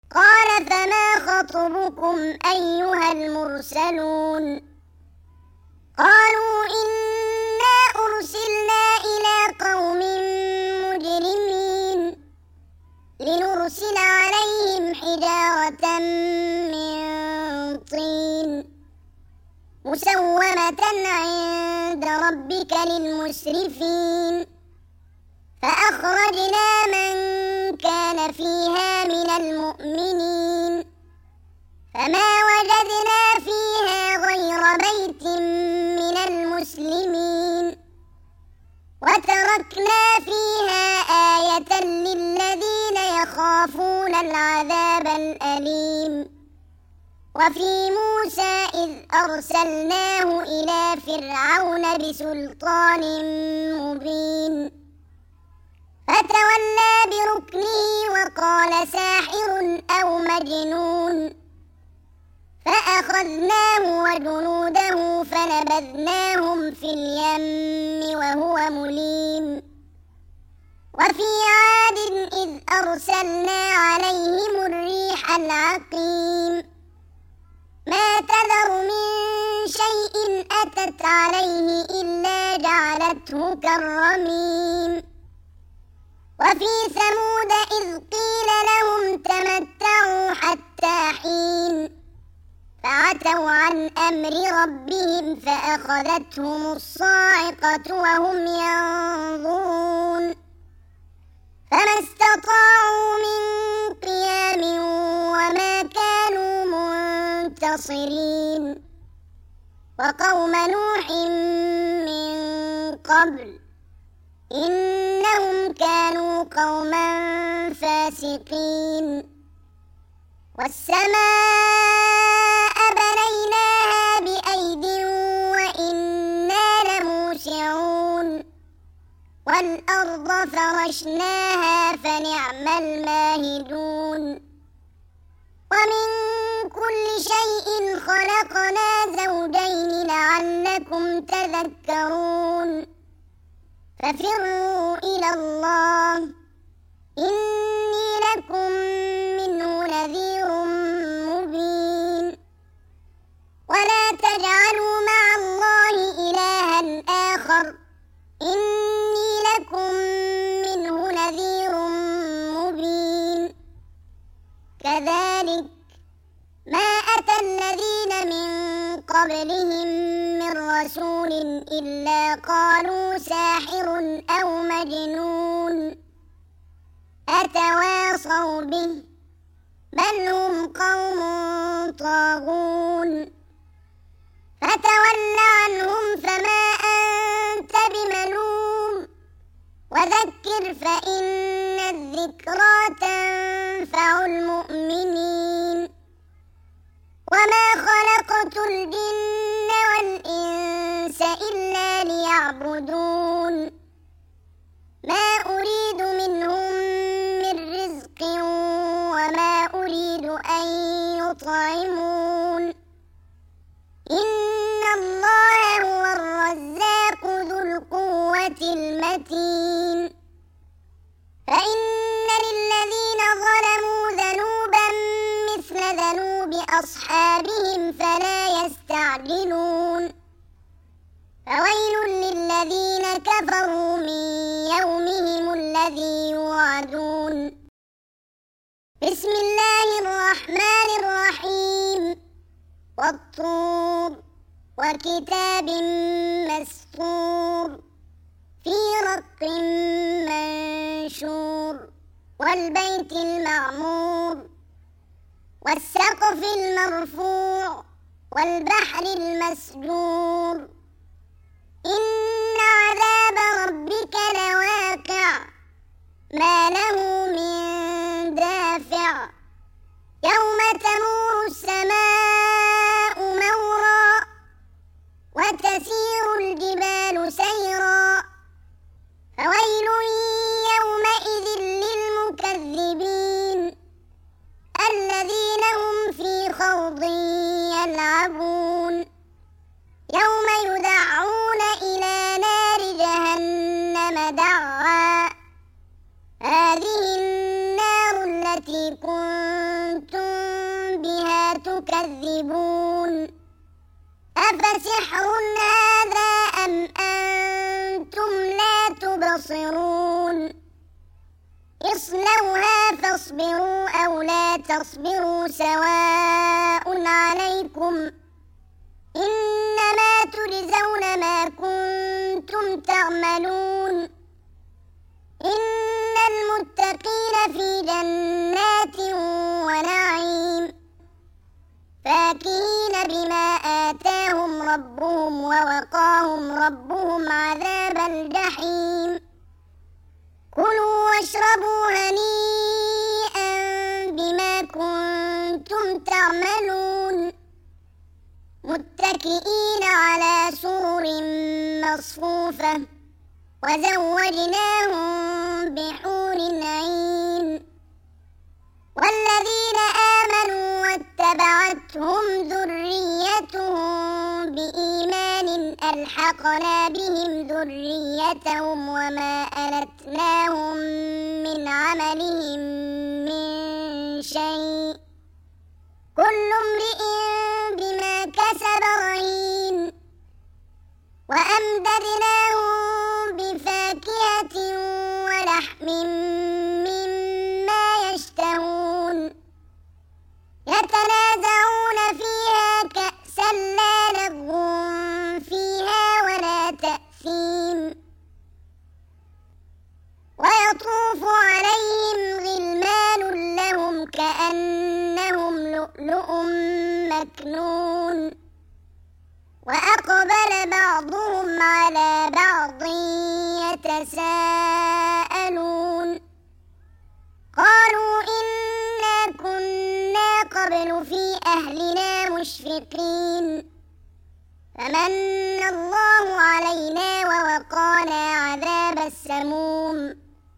قال فما خطبكم أيها المرسلون قالوا إنا أرسلنا إلى قوم مجرمين لنرسل عليهم حجارة من طين مسومة عند ربك للمسرفين فأخرجنا من كان فيها من المؤمنين فما وجدنا فيها غير بيت من المسلمين وتركنا فيها آية للذين يخافون العذاب الأليم وفي موسى إذ أرسلناه إلى فرعون بسلطان مبين فتولى بركنه وقال ساحر أو مجنون فأخذناه وجنوده فنبذناهم في اليم وهو مليم وفي عاد إذ أرسلنا عليهم الريح العقيم ما تذر من شيء أتت عليه إلا جعلته كالرميم وفي ثمود إذ قيل لهم تمتعوا حتى حين فعتوا عن أمر ربهم فأخذتهم الصاعقة وهم ينظرون فما استطاعوا من قيام وما كانوا منتصرين وقوم نوح من قبل إنهم كانوا قوما فاسقين والسماء بنيناها بأيد وإنا لموسعون والأرض فرشناها فنعم الماهدون ومن كل شيء خلقنا زوجين لعلكم تذكرون ففروا إلى الله إني لكم منه نذير مبين ولا تجعلوا مع الله إلها آخر إني لكم منه نذير مبين كذلك ما أتى الذين من قبلهم من رسول إلا قالوا ساحر أو مجنون أتواصوا به بل هم قوم طاغون فتول عنهم فما أنت بملوم وذكر فإن الذكرى تنفع المؤمنين وما خلقت الجن والإنس إلا ليعبدون ما أريد منهم من رزق وما أريد أن يطعمون إن الله هو الرزاق ذو القوة المتين فإن للذين ظلموا ذنوبا مثل ذنوب أصحابهم فلا يستعجلون فويل للذين كفروا من يومهم الذي يوعدون بسم الله الرحمن الرحيم والطور وكتاب مسطور في رق منشور والبيت المعمور والسقف المرفوع والبحر المسجور إن عذاب ربك لواقع ما له من دافع يوم تمور السماء مورا وتسير الجبال سيرا فويل يومئذ للمكذبين الذين هم في خوض يلعبون يوم يدعون إلى نار جهنم دعا هذه النار التي كنتم أنتم بها تكذبون أفسحر هذا أم أنتم لا تبصرون اصلوها فاصبروا أو لا تصبروا سواء عليكم إنما تجزون ما كنتم تعملون إن المتقين في جنات ونعيم فاكهين بما آتاهم ربهم ووقاهم ربهم عذاب الجحيم كلوا واشربوا هنيئا بما كنتم تعملون متكئين على سرر مصفوفة وزوجناهم بحور عين والذين آمنوا واتبعتهم ذريتهم بإيمان ألحقنا بهم ذريتهم وما ألتناهم من عملهم من شيء كل امرئ بما كسب رهين وأمددناهم بفاكهة ولحم مما يشتهون يتنازعون فيها كأسا لا لغو فيها ولا تأثيم ويطوف عليهم غلمان لهم كأنهم لؤلؤ مكنون وأقبل بعضهم على بعض يتساءلون قالوا إنا كنا قبل في أهلنا مشفقين فمن الله علينا ووقانا عذاب السموم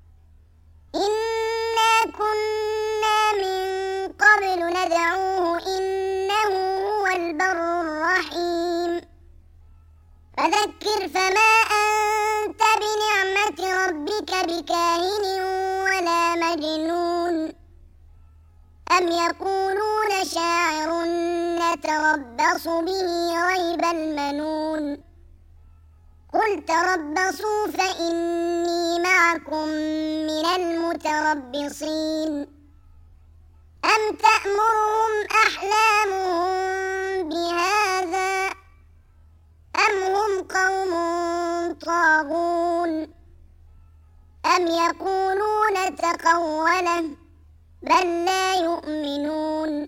إنا كنا من قبل ندعوه إنه هو البر الرحيم فذكر فما أنت بنعمة ربك بكاهن ولا مجنون أم يقولون شاعر نتربص به ريب المنون قل تربصوا فإني معكم من المتربصين أم تأمرهم أحلامهم بهذا أم هم قوم طاغون أم يقولون تقوله بل لا يؤمنون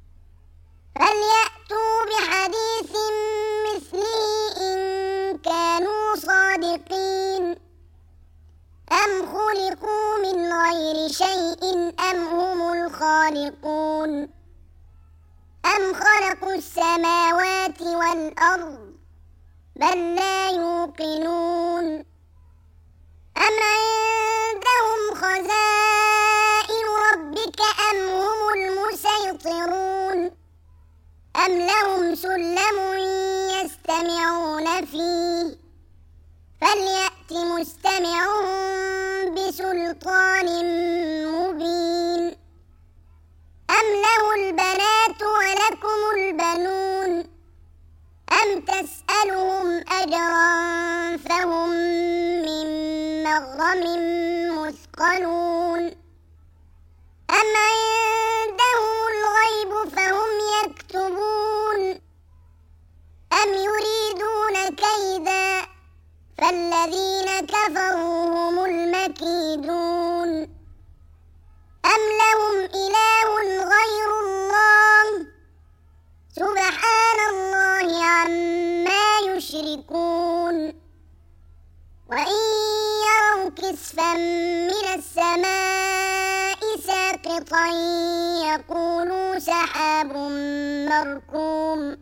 فليأتوا بحديث مثله إن كانوا صادقين أم خلقوا من غير شيء أم هم الخالقون أم خلقوا السماوات والأرض بل لا يوقنون أم عندهم خزائن ربك أم هم المسيطرون أم لهم سلم يستمعون فيه فليأت مستمعهم بسلطان مبين أم له البنات ولكم البنون أم تسألهم أجرا فهم من مغرم مثقلون أم عندهم الغيب فهم يكتبون أم يريدون كيدا فالذين كفروا هم المكيدون أم لهم إله غير الله سبحان الله عما يشركون وإن يروا كسفا من السماء ساقطا يقولوا سحاب مركوم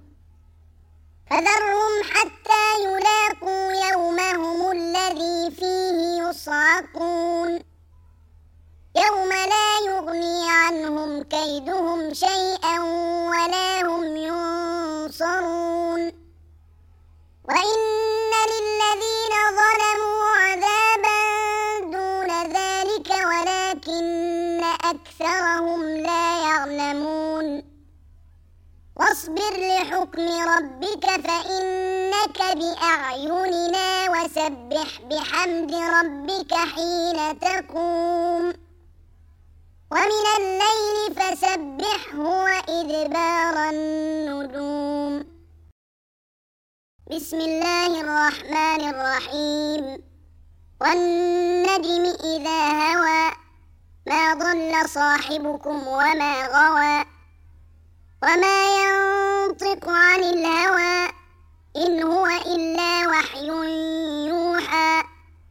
فذرهم حتى يلاقوا يومهم الذي فيه يصعقون يوم لا يغني عنهم كيدهم شيئا ولا هم ينصرون وإن للذين ظلموا عذابا دون ذلك ولكن أكثرهم لا يعلمون فاصبر لحكم ربك فإنك بأعيننا وسبح بحمد ربك حين تقوم ومن الليل فسبحه وإدبار النجوم. بسم الله الرحمن الرحيم. والنجم إذا هوى ما ضل صاحبكم وما غوى وما ينطق عن الهوى إن هو إلا وحي يوحى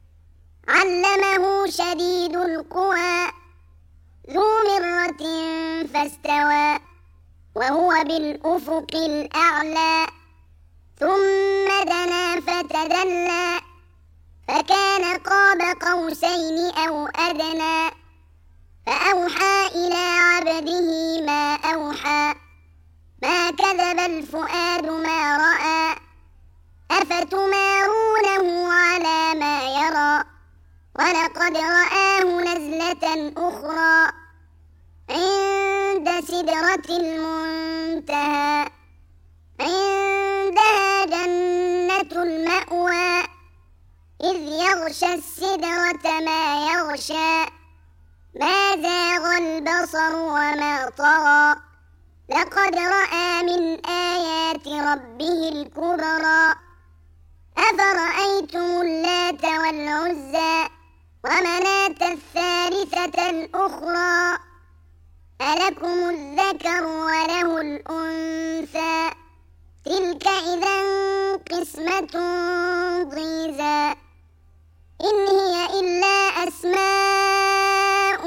علمه شديد القوى ذو مرة فاستوى وهو بالأفق الأعلى ثم دنا فتدلى فكان قاب قوسين أو أدنى فأوحى إلى عبده ما أوحى ما كذب الفؤاد ما رأى أفتمارونه على ما يرى ولقد رآه نزلة أخرى عند سدرة المنتهى عندها جنة المأوى إذ يغشى السدرة ما يغشى ما زاغ البصر وما طغى لقد رأى من آيات ربه الكبرى أفرأيتم اللات والعزى ومناة الثالثة الأخرى ألكم الذكر وله الأنثى تلك إذا قسمة ضيزى إن هي إلا أسماء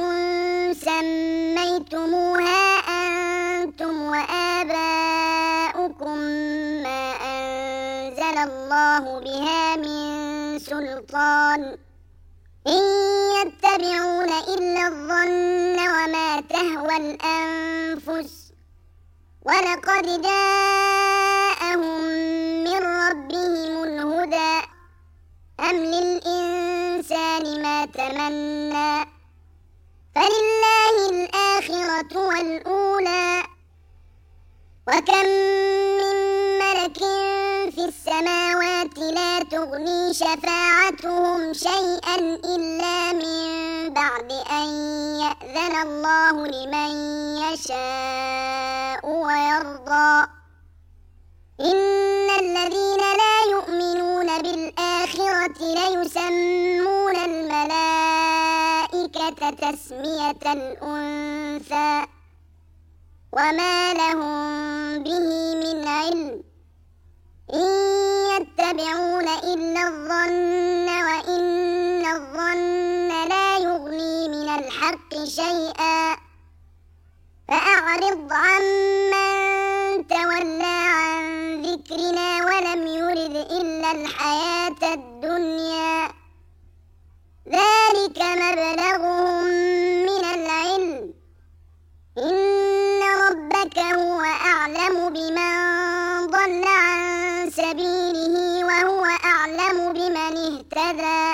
سميتموها أنتم وآباؤكم ما أنزل الله بها من سلطان إن يتبعون إلا الظن وما تهوى الأنفس ولقد جاءهم من ربهم الهدى أم للإنسان ما تمنى فلله الآخرة والأولى وكم من ملك في السماوات لا تغني شفاعتهم شيئا إلا من بعد أن يأذن الله لمن يشاء ويرضى إن الذين لا يؤمنون بالآخرة ليسمون الملائكة تسمية الأنثى وما لهم به من علم إن يتبعون إلا الظن وإن الظن لا يغني من الحق شيئا فأعرض عمن تولى عن ذكرنا ولم يرد إلا الحياة الدنيا ذلك مبلغهم من العلم إن ربك هو أعلم بمن ضل عن سبيله وهو أعلم بمن اهتدى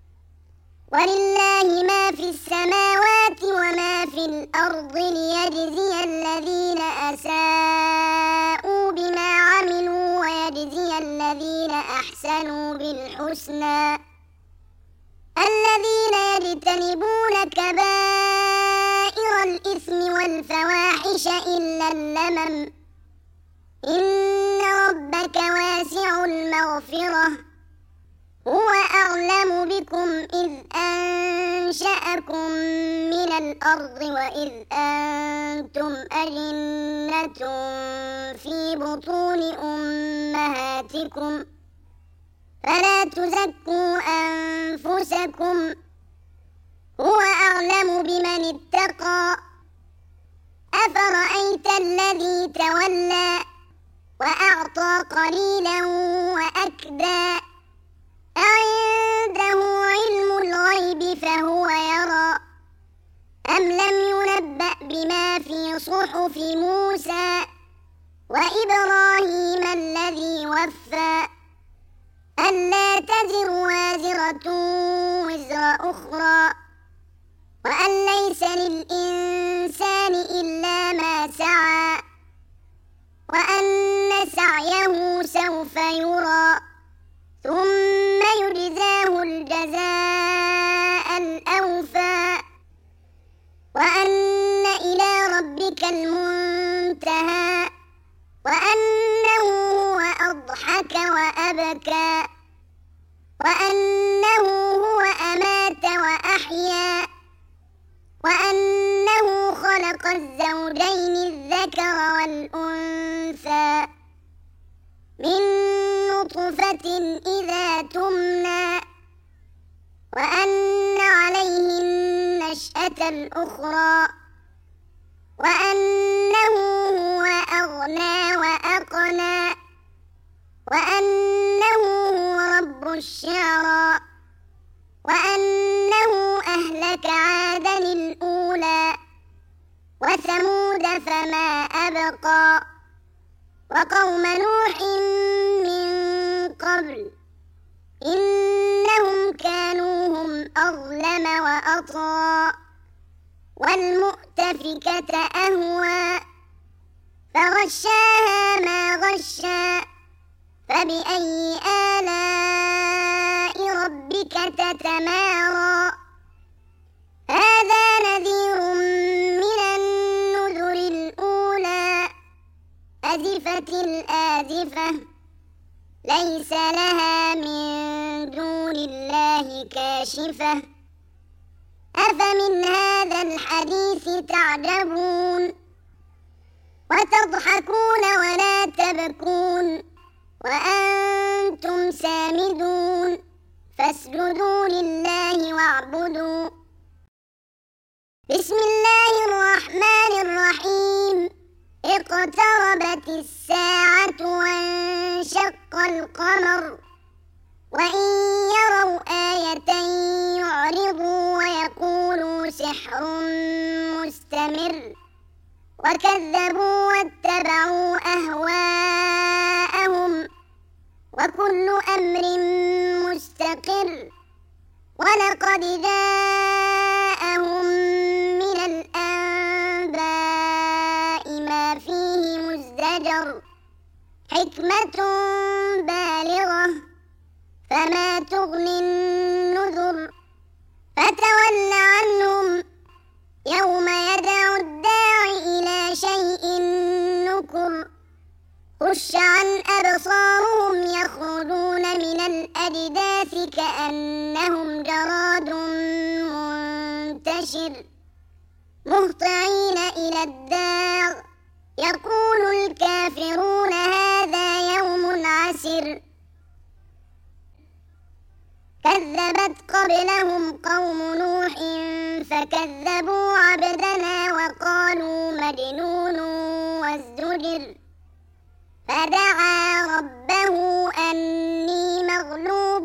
ولله ما في السماوات وما في الأرض ليجزي الذين أساءوا بما عملوا ويجزي الذين أحسنوا بالحسنى الذين يجتنبون كبائر الإثم والفواحش إلا اللمم إن ربك واسع المغفرة هو أعلم بكم إذ أنشأكم من الأرض وإذ أنتم أجنة في بطون أمهاتكم فلا تزكوا أنفسكم هو أعلم بمن اتقى أفرأيت الذي تولى وأعطى قليلا وأكدى أعنده علم الغيب فهو يرى أم لم ينبأ بما في صحف موسى وإبراهيم الذي وفى ألا تزر وازرة وزر أخرى وأن ليس للإنسان إلا ما سعى وأن سعيه سوف يرى ثم يجزاه الجزاء الأوفى وأن إلى ربك المنتهى وأنه هو أضحك وأبكى وأنه هو أمات وأحيا وأنه خلق الزوجين الذكر والأنثى من نطفة إذا تمنى وأن عليه النشأة الأخرى وأنه هو أغنى وأقنى وأنه هو رب الشعرى وأنه أهلك عادا الأولى وثمود فما أبقى وقوم نوح من قبل إنهم كانوا هم أظلم وأطغى والمؤتفكة أهوى فغشاها ما غشى فبأي آلاء ربك تتمارى هذا نذير من النذر الأولى أزفت الآزفة ليس لها من دون الله كاشفة أفمن هذا الحديث تعجبون وتضحكون ولا تبكون وأنتم سامدون فاسجدوا لله واعبدوا بسم الله الرحمن الرحيم اقتربت الساعة وانشق القمر وإن يروا آية يعرضوا ويقولوا سحر مستمر وكذبوا واتبعوا أهواءهم وكل أمر مستقر ولقد جاءهم من الأنباء ما فيه مزدجر حكمة بالغة فما تغني النذر فتول عنهم يوم يدعو الداعي إلى شيء نكر خش عن أبصارهم يخرجون من الأجداث كأنهم جراد منتشر مهطعين إلى الداع يقول الكافرون هذا يوم عسر كذبت قبلهم قوم نوح فكذبوا عبدنا وقالوا مجنون وازدجر فدعا ربه أني مغلوب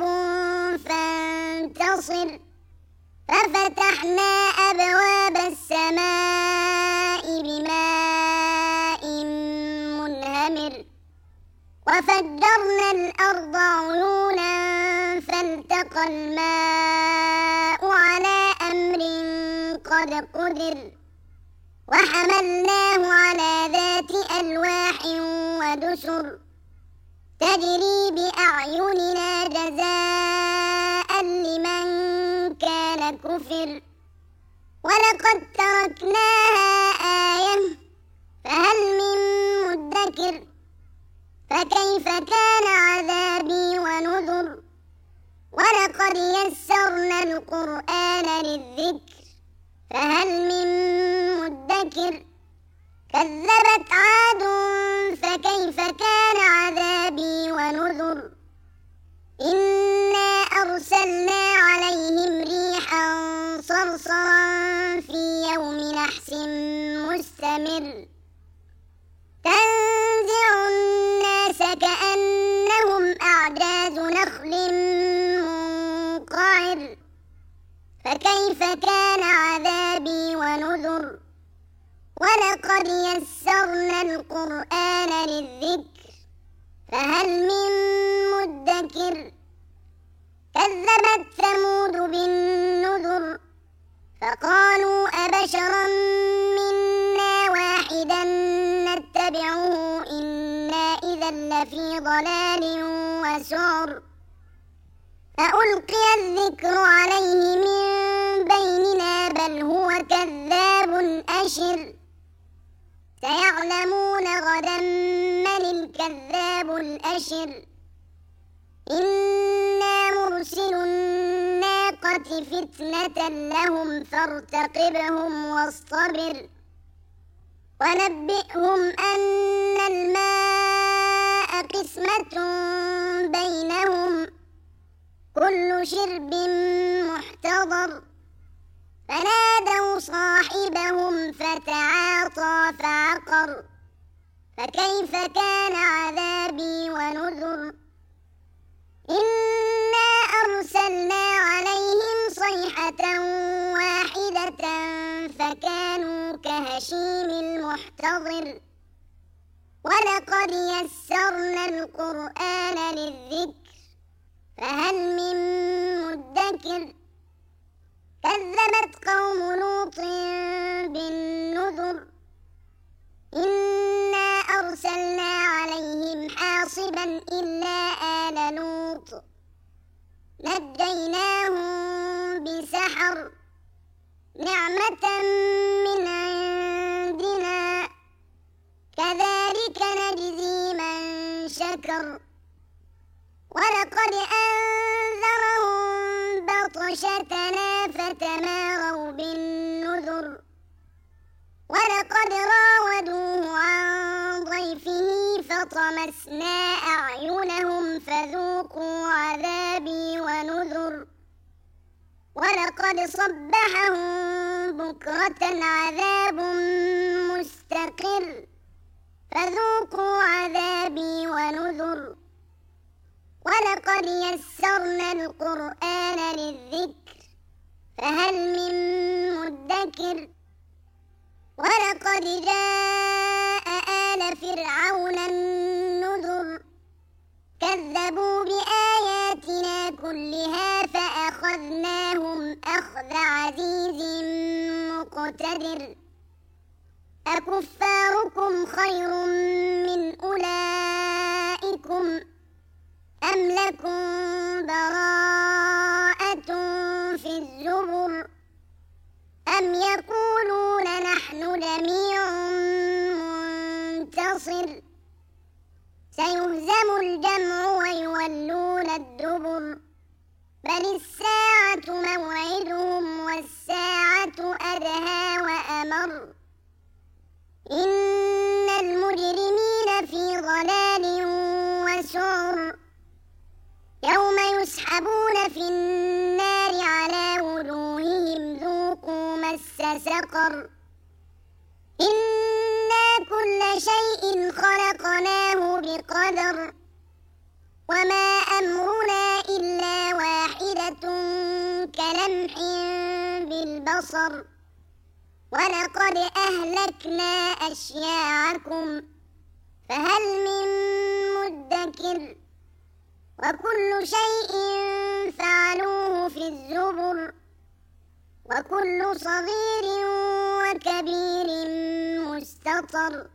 فانتصر ففتحنا أبواب السماء بماء منهمر وفجرنا الأرض عيونا فالتقى الماء على أمر قد قدر وحملناه على ذات ألواح ودسر تجري بأعيننا جزاء لمن كان كفر ولقد تركناها آية فهل من مدكر فكيف كان عذابي ونذر ولقد يسرنا القرآن للذكر فهل من مدكر كذبت عاد فكيف كان عذابي ونذر إنا أرسلنا عليهم ريحا صرصرا في يوم نحس مستمر تنزع الناس كأنهم أعجاز نخل منقعر فكيف كان عذابي ونذر ولقد يسرنا القرآن للذكر فهل من مدكر كذبت ثمود بالنذر فقالوا أبشرا منا واحدا نتبعه إن إذا لفي ضلال وسعر أألقي الذكر عليه من بيننا بل هو كذاب أشر سيعلمون غدا من الكذاب الأشر إنا مرسل الناقة فتنة لهم فارتقبهم واصطبر ونبئهم أن الماء قسمة بينهم كل شرب محتضر فنادوا صاحبهم فتعاطى فعقر فكيف كان عذابي ونذر إنا أرسلنا عليهم صيحة واحدة فكانوا كهشيم المحتضر ولقد يسرنا القرآن للذكر فهل من مدكر كذبت قوم لوط بالنذر إنا أرسلنا عليهم حاصبا إلا آل لوط نجيناهم بسحر نعمة من عندنا كذلك نجزي من شكر ولقد أنذرهم بطشتنا فتماروا بالنذر ولقد راودوه عن ضيفه فطمسنا أعينهم فذوقوا عذابي ونذر ولقد صبحهم بكرة عذاب مستقر فذوقوا عذابي ونذر ولقد يسرنا القرآن للذكر فهل من مدكر ولقد جاء آل فرعون النذر كذبوا بآياتنا كلها فأخذناهم أخذ عزيز مقتدر أكفاركم خير من أولئكم أم لكم براءة في الزبر أم يقولون نحن جميع منتصر سيهزم الجمع ويولون الدبر بل الساعة موعدهم والساعة أدهى وأمر إن المجرمين في ضلال وسعر يوم يسحبون في النار على وجوههم ذوقوا مس سقر إنا كل شيء خلقناه بقدر وما أمرنا إلا واحدة كلمح بالبصر ولقد أهلكنا أشياعكم فهل من مدكر وكل شيء فعلوه في الزبر وكل صغير وكبير مستطر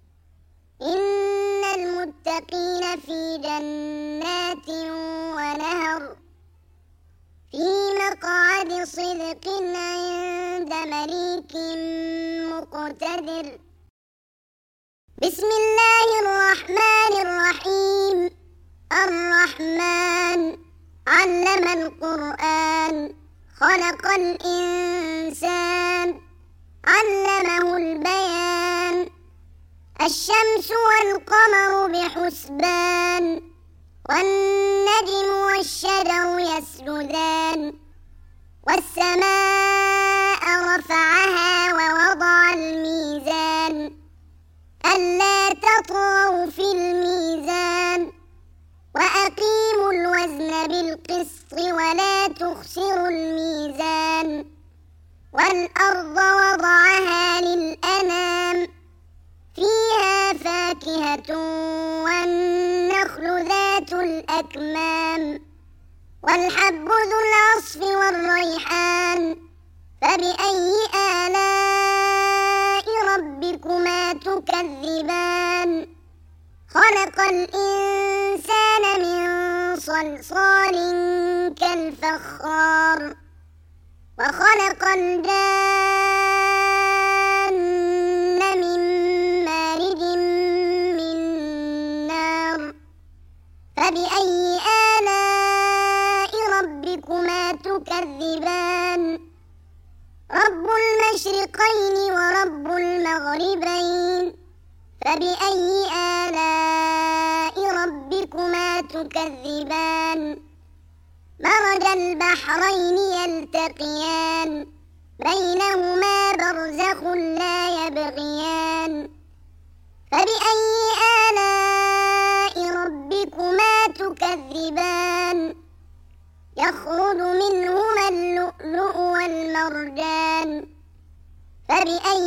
إن المتقين في جنات ونهر في مقعد صدق عند مليك مقتدر بسم الله الرحمن الرحيم الرحمن علم القرآن خلق الإنسان علمه البيان الشمس والقمر بحسبان والنجم والشجر يسجدان والسماء رفعها ووضع الميزان ألا تطغوا في الميزان وأقيموا الوزن بالقسط ولا تخسروا الميزان والأرض وضعها للأنام فيها فاكهة والنخل ذات الأكمام والحب ذو العصف والريحان فبأي آلاء ربكما تكذبان خلق الإنسان من صلصال كالفخار وخلق الجان من مارج من نار فبأي آلاء ربكما تكذبان رب المشرقين ورب المغربين فبأي آلاء ربكما تكذبان مرج البحرين يلتقيان بينهما برزخ لا يبغيان فبأي آلاء ربكما تكذبان يخرج منهما اللؤلؤ والمرجان فبأي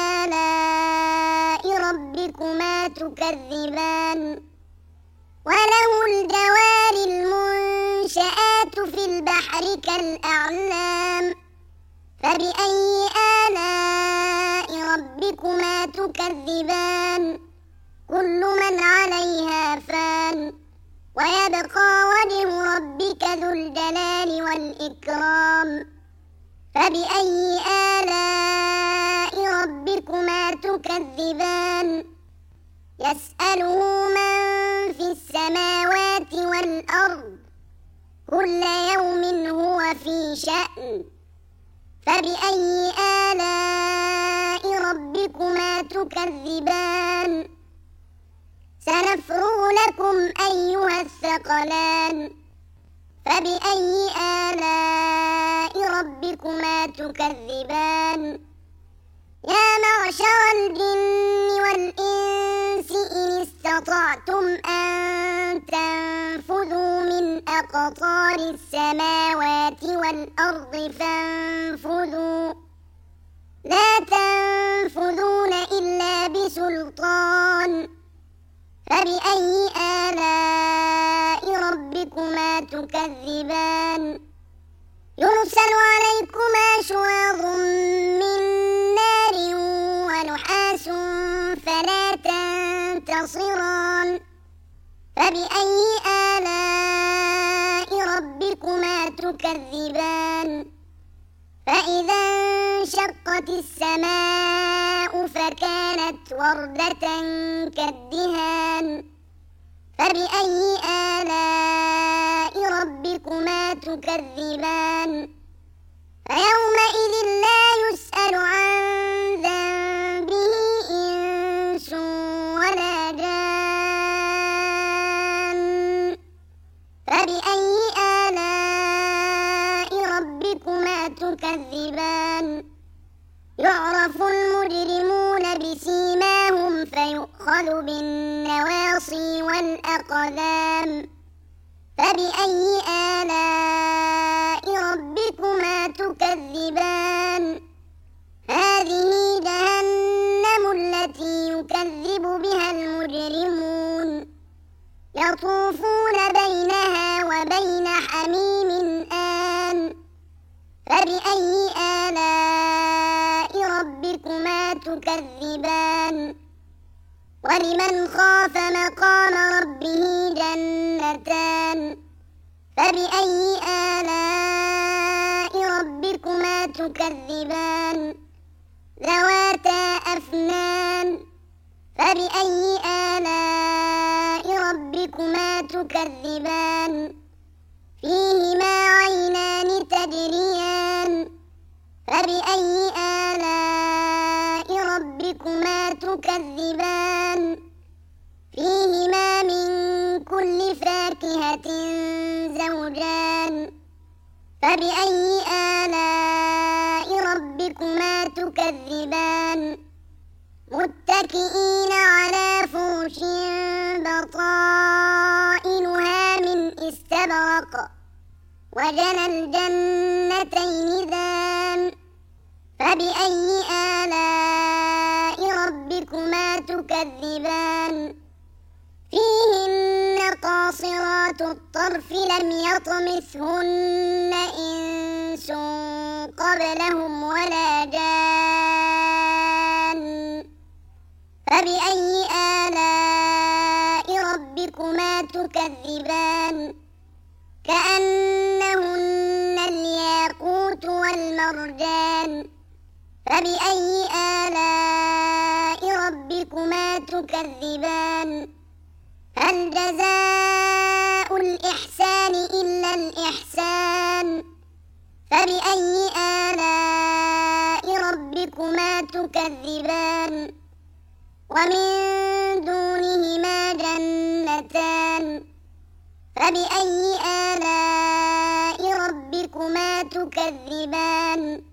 آلاء ربكما تكذبان وله الجوار المنشآت في البحر كالأعلام فبأي آلاء ربكما تكذبان كل من عليها فان ويبقى وجه ربك ذو الجلال والإكرام فبأي آلاء ربكما تكذبان يسأله من في السماوات والأرض كل يوم هو في شأن فبأي آلاء ربكما تكذبان سنفرغ لكم أيها الثقلان فبأي آلاء ربكما تكذبان يا معشر الجن والإنس إن استطعتم أن تنفذوا من أقطار السماوات والأرض فانفذوا لا تنفذون إلا بسلطان فبأي آلاء ربكما تكذبان يرسل عليكما شواظ من نار ونحاس فلا تنتصران فبأي آلاء ربكما تكذبان فإذا انشقت السماء فكانت وردة كالدهان فبأي آلاء ربكما تكذبان فيومئذ لا يسأل عن ذنبه إنس ولا جان فبأي آلاء ربكما تكذبان يعرف المجرمون بسيماهم فيؤخذ بالنواصي والأقدام فبأي آلاء ربكما تكذبان هذه جهنم التي يكذب بها المجرمون يطوفون بينها وبين حميم آن فبأي آلاء ربكما تكذبان ولمن خاف مقام ربه جنتان فبأي آلاء ربكما تكذبان ذواتا أفنان فبأي آلاء ربكما تكذبان فيهما عينان تجريان فبأي آلاء ربكما تكذبان فيهما من كل فاكهة زوجان فبأي آلاء ربكما تكذبان متكئين على فرش بطائنها من استبرق وجنى الجنتين دان فبأي آلاء ربكما تكذبان فيهن قاصرات الطرف لم يطمثهن إنس قبلهم ولا جان فبأي آلاء تكذبان كأنهن الياقوت والمرجان فبأي آلاء ربكما تكذبان هل جزاء الإحسان إلا الإحسان فبأي آلاء ربكما تكذبان ومن دونهما جنتان فبأي آلاء ربكما تكذبان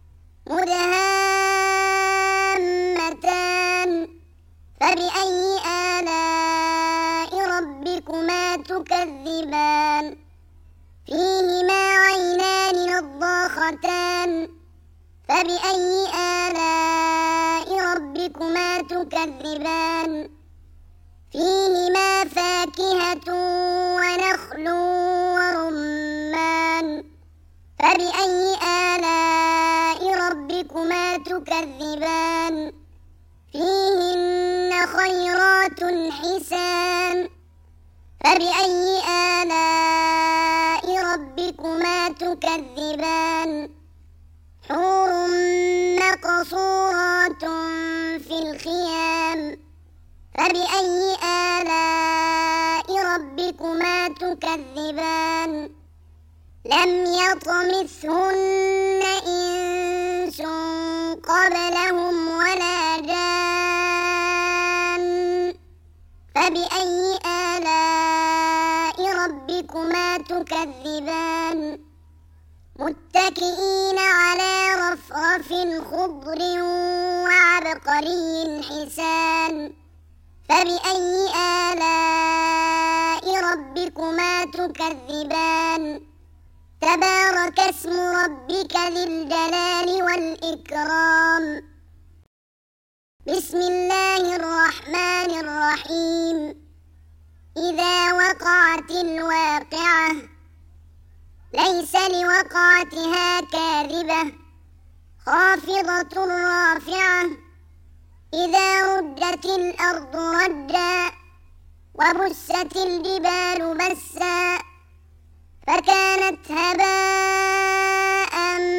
مدهامتان فبأي آلاء ربكما تكذبان فيهما عينان نضاختان فبأي آلاء ربكما تكذبان فيهما فاكهة ونخل ورمان فبأي آلاء ربكما تكذبان فيهن خيرات حسان فبأي آلاء ربكما تكذبان حور مقصورات في الخيام فبأي آلاء ربكما تكذبان لم يطمثهن إنس قبلهم ولا جان فبأي آلاء ربكما تكذبان متكئين على رفرف خضر وعبقري حسان فبأي آلاء ربكما تكذبان تبارك اسم ربك ذي الجلال والإكرام بسم الله الرحمن الرحيم إذا وقعت الواقعة ليس لوقعتها كاذبة خافضة رافعة إذا رجت الأرض رجا وبست الجبال بسا فكانت هباء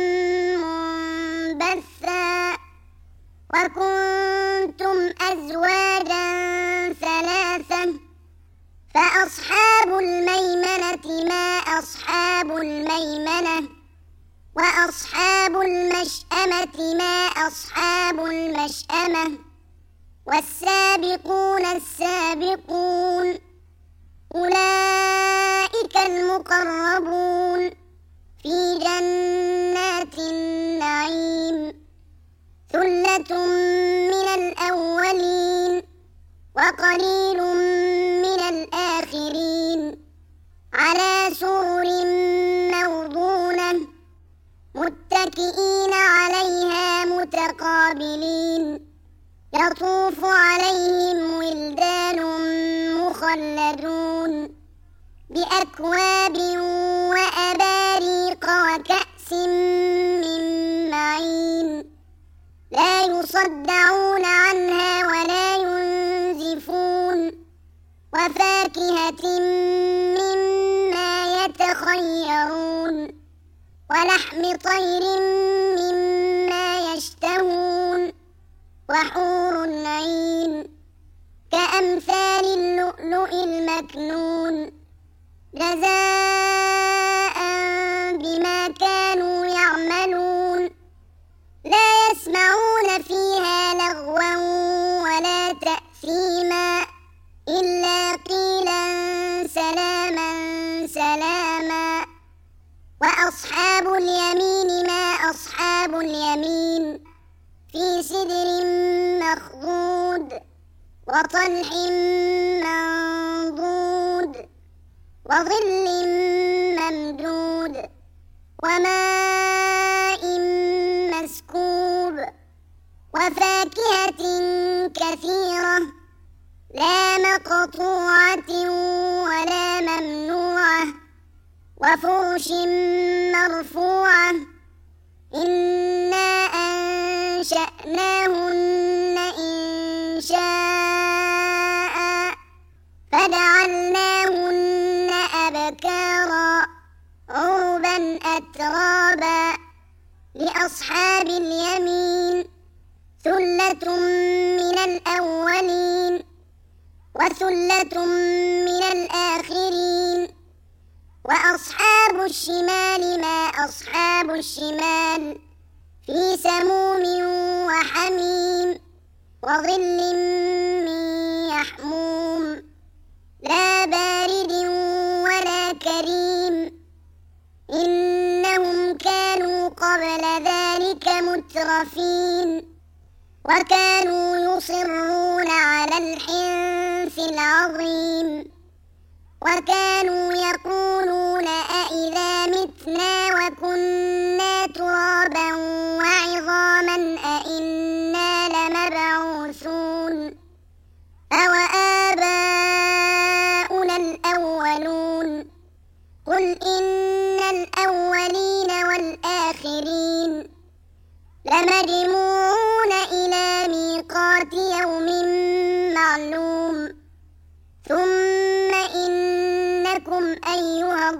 منبثا وكنتم أزواجا ثلاثة فأصحاب الميمنة ما أصحاب الميمنة وأصحاب المشأمة ما أصحاب المشأمة والسابقون السابقون أولئك المقربون في جنات النعيم ثلة من الأولين وقليل من الآخرين على سرر موضونة متكئين عليها متقابلين يطوف عليهم ولدان مخلدون بأكواب وأباريق وكأس من معين لا يصدعون عنها ولا ينزفون وفاكهة مما يتخيرون ولحم طير مما يشتهون وحور عين كأمثال اللؤلؤ المكنون جزاء بما كانوا يعملون لا يسمعون فيها لغوا ولا تأثيما إلا قيلا سلاما سلاما وأصحاب اليمين ما أصحاب اليمين في سدر مخضود وطلح منضود وظل ممدود وماء مسكوب وفاكهة كثيرة لا مقطوعة ولا ممنوعة وفرش مرفوعة إنا أنشأناهن إنشاء فجعلناهن أصحاب اليمين ثلة من الأولين وثلة من الآخرين وأصحاب الشمال ما أصحاب الشمال في سموم وحميم وظل من يحموم لا بارد ولا كريم إنهم كانوا قبل ذلك مترفين وكانوا يصرون على الحنث العظيم وكانوا يقولون أإذا متنا وكنا ترابا وعظاما أإنا لمبعوثون أوآباؤنا الأولون قل إن الأولين والآخرين لمجموعون إلى ميقات يوم معلوم ثم إنكم أيها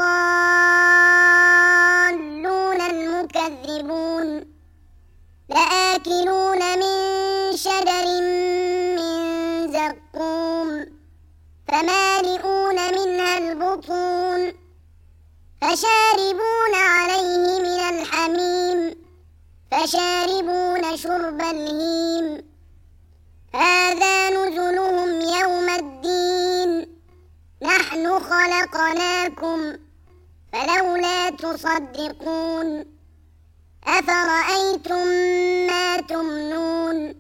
الضالون المكذبون لآكلون من شجر من زقوم فمالئون منها البطون فشاربون عليه من الحميم فشاربون شرب الهيم هذا نزلهم يوم الدين نحن خلقناكم فلولا تصدقون أفرأيتم ما تمنون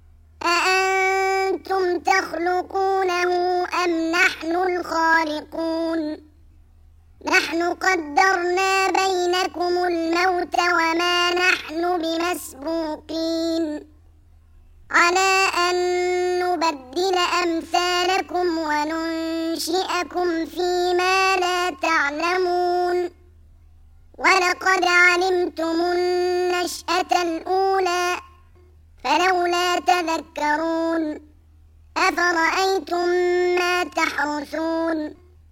أأنتم تخلقونه أم نحن الخالقون نحن قدرنا بينكم الموت وما نحن بمسبوقين على أن نبدل أمثالكم وننشئكم فيما لا تعلمون ولقد علمتم النشأة الأولى فلولا تذكرون أفرأيتم ما تحرثون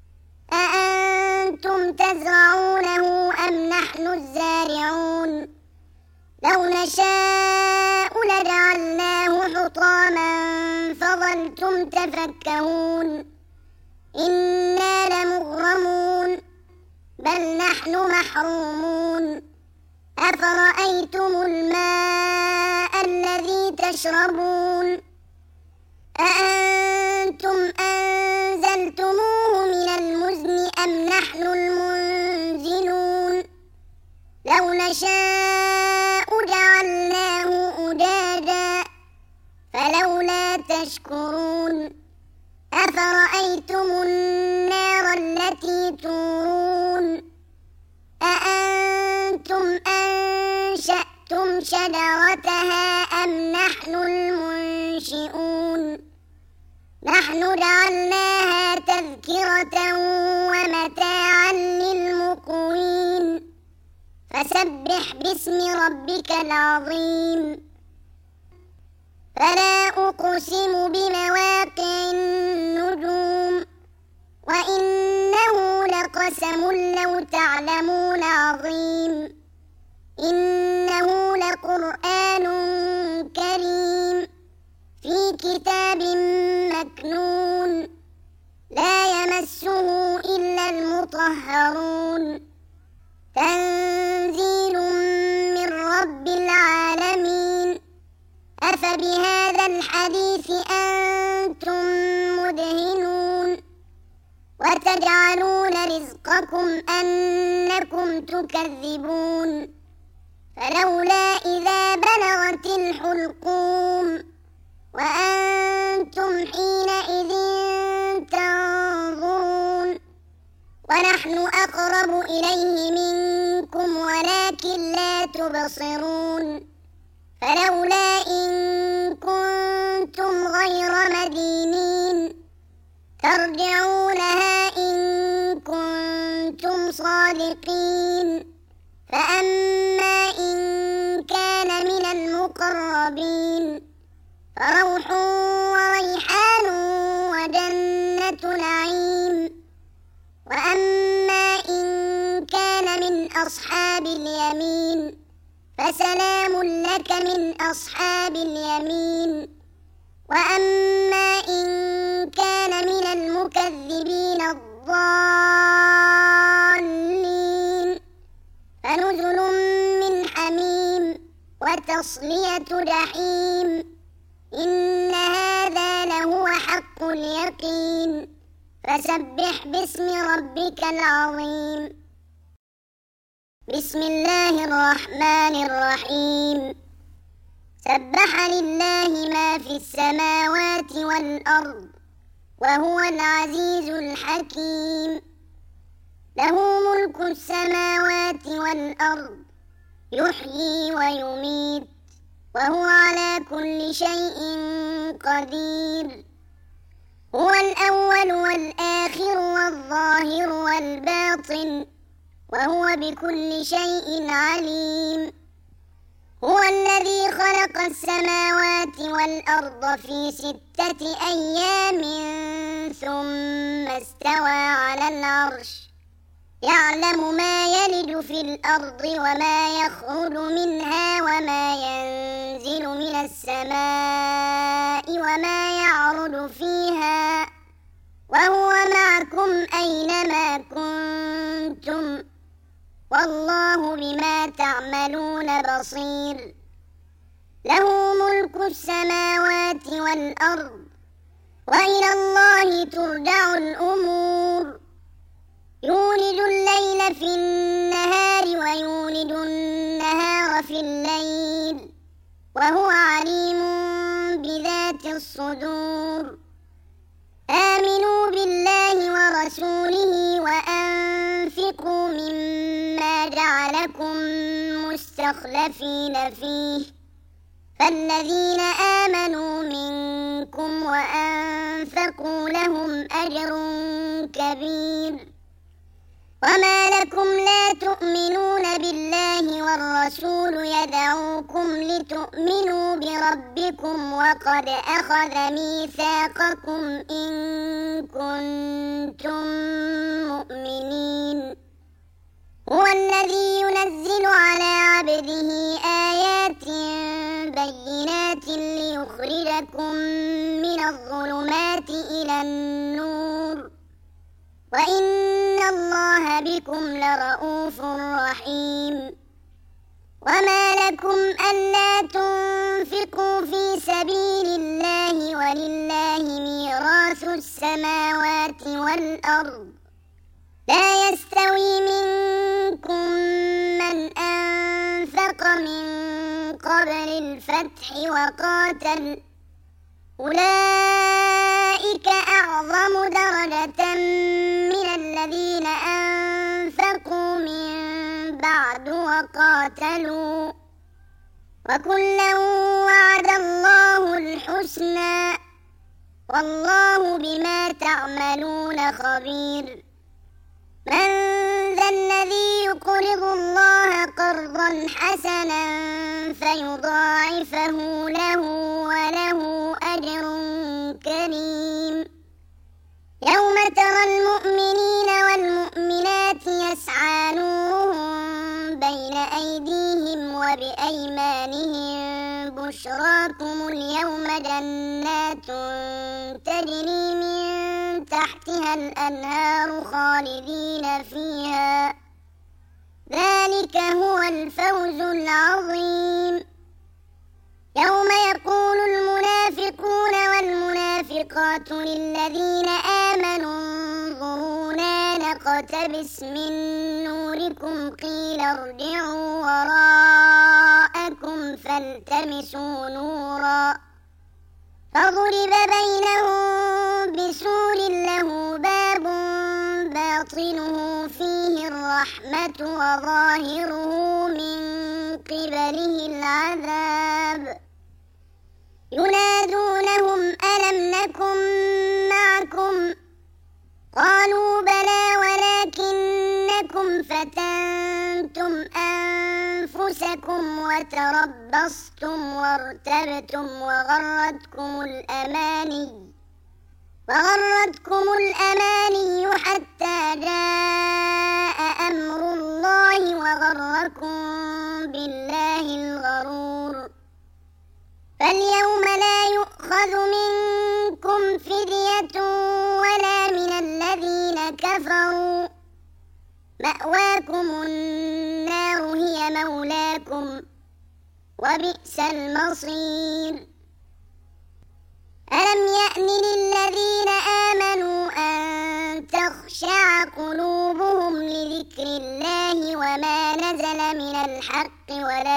أأنتم تزرعونه أم نحن الزارعون لو نشاء لجعلناه حطاما فظلتم تفكهون إنا لمغرمون بل نحن محرومون أفرأيتم الماء الذي تشربون أأنتم أنزلتموه من المزن أم نحن المنزلون لو نشاء جعلناه أجاجا فلولا تشكرون أفرأيتم النار التي تورون أأنتم أنشأتم شجرتها أم نحن المنشئون نحن جعلناها تذكرة ومتاعا للمقوين فسبح باسم ربك العظيم فلا أقسم بمواقع النجوم وإنه لقسم لو تعلمون عظيم إنه لقرآن كريم في كتاب مكنون لا يمسه إلا المطهرون تنزيل من رب العالمين أفبهذا الحديث أنتم مدهنون وتجعلون رزقكم أنكم تكذبون فلولا إذا بلغت الحلقوم وأنتم حينئذ تنظرون ونحن أقرب إليه منكم ولكن لا تبصرون فلولا إن كنتم غير مدينين ترجعونها إن كنتم صادقين فأما إن كان من المقربين فروح وريحان وجنة نعيم وأما إن كان من أصحاب اليمين فسلام لك من أصحاب اليمين. وأما إن كان من المكذبين الضالين فنزل من حميم وتصلية جحيم. إن هذا لهو حق اليقين. فسبح باسم ربك العظيم. بسم الله الرحمن الرحيم. سبح لله ما في السماوات والأرض وهو العزيز الحكيم. له ملك السماوات والأرض يحيي ويميت وهو على كل شيء قدير. هو الأول والآخر والظاهر والباطن وهو بكل شيء عليم. هو الذي خلق السماوات والأرض في 6 أيام ثم استوى على العرش. يعلم ما يلج في الأرض وما يخرج منها وما ينزل من السماء وما يعرج فيها وهو معكم أينما كنتم والله بما تعملون بصير. له ملك السماوات والأرض وإلى الله ترجع الأمور. يولج الليل في النهار ويولج النهار في الليل وهو عليم بذات الصدور. آمنوا بالله ورسوله وأنفقوا مما جعلكم مستخلفين فيه فالذين آمنوا منكم وأنفقوا لهم أجر كبير. وما لكم لا تؤمنون بالله والرسول يدعوكم لتؤمنوا بربكم وقد أخذ ميثاقكم إن كنتم مؤمنين. هو الذي ينزل على عبده آيات بينات ليخرجكم من الظلمات إلى النور وإن الله بكم لرؤوف رحيم. وما لكم ألا تنفقوا في سبيل الله ولله ميراث السماوات والأرض. لا يستوي منكم من أنفق من قبل الفتح وقاتل أولئك أعظم درجة من الذين أنفقوا من بعد وقاتلوا وكلا وعد الله الحسنى والله بما تعملون خبير. من ذا الذي يقرض الله قرضا حسنا فيضاعفه له وله أجر كريم. يوم ترى المؤمنين والمؤمنات يسعى نورهم بين أيديهم وبأيمانهم بشراكم اليوم جنات تجري من تحتها الأنهار خالدين فيها ذلك هو الفوز العظيم. يوم يقول المنافقون والمنافقات للذين آمنوا انظرونا نقتبس من نوركم قيل ارجعوا وراءكم فالتمسوا نورا فضرب بينهم بسور له باب باطنه فيه الرحمة وظاهره من قبله العذاب. ينادونهم ألم نكن معكم قالوا بلى ولكنكم فتنتم أنفسكم وتربصتم وارتبتم وغرتكم الأماني حتى جاء أمر الله وغركم بالله فاليوم لا يؤخذ منكم فدية ولا من الذين كفروا، مأواكم النار هي مولاكم وبئس المصير. ألم يأن للذين آمنوا أن تخشع قلوبهم لذكر الله وما نزل من الحق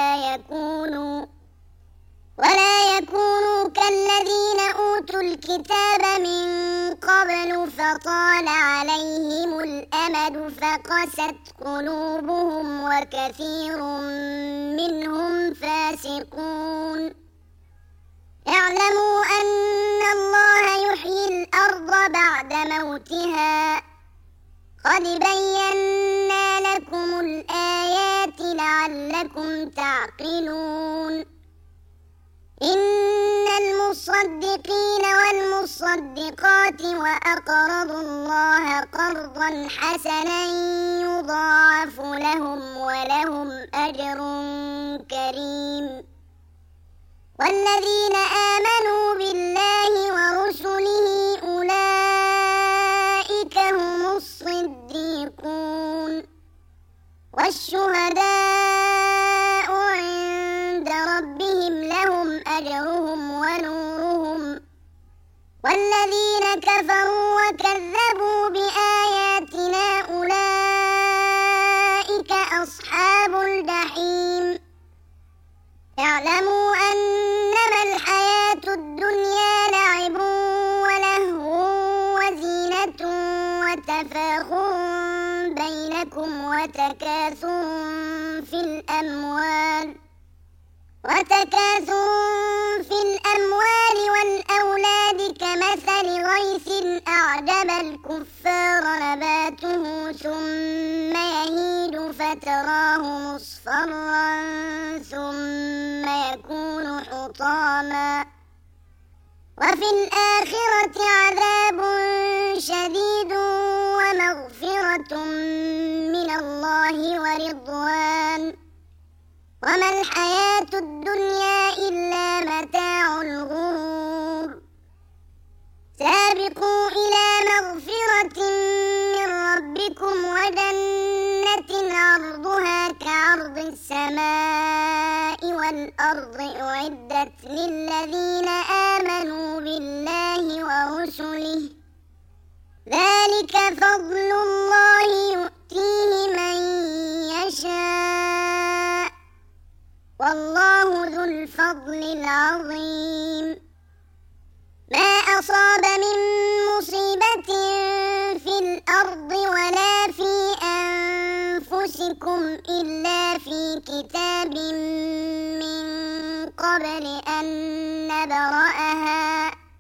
ولا يكونوا كالذين أوتوا الكتاب من قبل فطال عليهم الأمد فقست قلوبهم وكثير منهم فاسقون. اعلموا أن الله يحيي الأرض بعد موتها، قد بينا لكم الآيات لعلكم تعقلون. إن المصدقين والمصدقات وأقرضوا الله قرضا حسنا يضاعف لهم ولهم أجر كريم. والذين آمنوا بالله ورسله أولئك هم الصديقون والشهداء عند ربهم لهم أجرهم ونورهم. والذين كفروا وكذبوا بآياتنا أولئك أصحاب الجحيم. اعلموا أنما الحياة الدنيا لعب ولهو وزينة وتفاخر بينكم وتكاثر في الأموال والأولاد كمثل غيث أعجب الكفار نباته ثم يهيج فتراه مصفرا ثم يكون حطاما، وفي الآخرة عذاب شديد ومغفرة من الله ورضوان، وما الحياة الدنيا إلا متاع الغرور. سابقوا إلى مغفرة من ربكم وجنة عرضها كعرض السماء والأرض أعدت للذين آمنوا بالله ورسله، ذلك فضل الله يؤتيه من يشاء والله ذو الفضل العظيم. ما أصاب من مصيبة في الأرض ولا في أنفسكم إلا في كتاب من قبل أن نبرأها،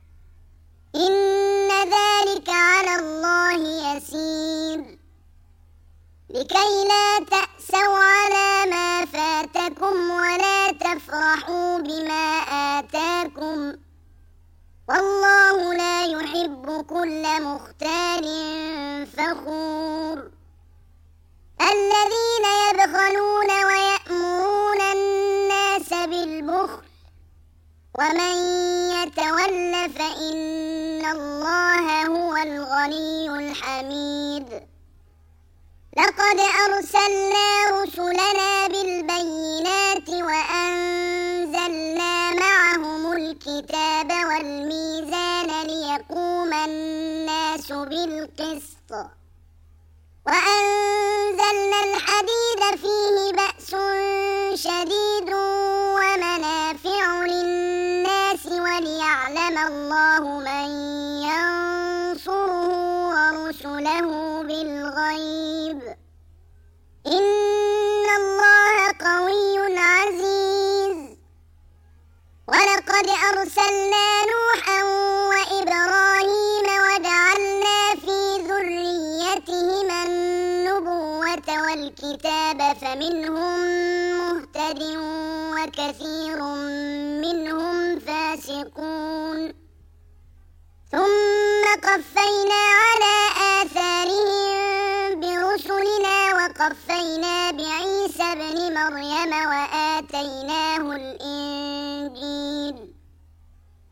إن ذلك على الله يسير. لكي لا تأسوا على ما فاتكم ولا تفرحوا بما آتاكم، والله لا يحب كل مختال فخور. الذين يبخلون ويأمرون الناس بالبخل ومن يتول فإن الله هو الغني الحميد. لقد أرسلنا رسلنا بالبينات وأنزلنا معهم الكتاب والميزان ليقوم الناس بالقسط، وأنزلنا الحديد فيه بأس شديد ومنافع للناس وليعلم الله من ينصره ورسله بالغيب، إن الله قوي عزيز. ولقد أرسلنا نوحا وإبراهيم وجعلنا في ذريتهما النبوة والكتاب فمنهم مهتد وكثير منهم فاسقون. ثم قفينا على آثارهم برسلنا وقفينا بعيسى ابن مريم وآتيناه الإنجيل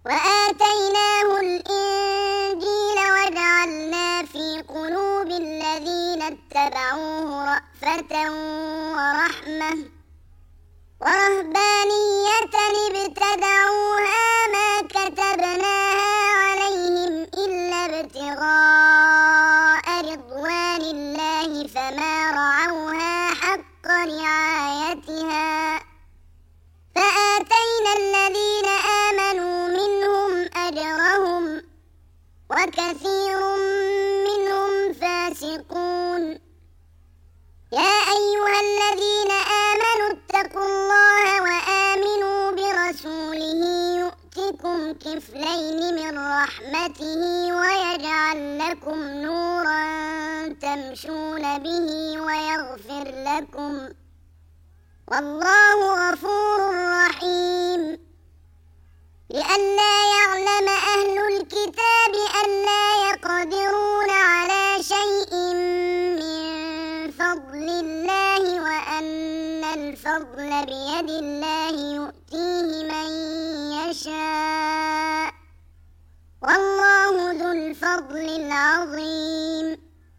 وآتيناه الإنجيل وجعلنا في قلوب الذين اتبعوه رأفة ورحمة ورهبانية ابتدعوها ما كتبناها عليهم إلا ابتغاء رضوان الله فما رعوها حق رعايتها فآتينا الذين آمنوا منهم أجرهم وكثير منهم فاسقون. يا أيها الذين آمنوا اتقوا الله وآمنوا برسوله يؤتكم كفلين من رحمته ويجعل لكم نورا تمشون به ويغفر لكم والله غفور رحيم. لئلا يعلم أهل الكتاب ألا يقدرون على شيء من فضل الله وأن الفضل بيد الله يؤتيه من يشاء والله ذو الفضل العظيم.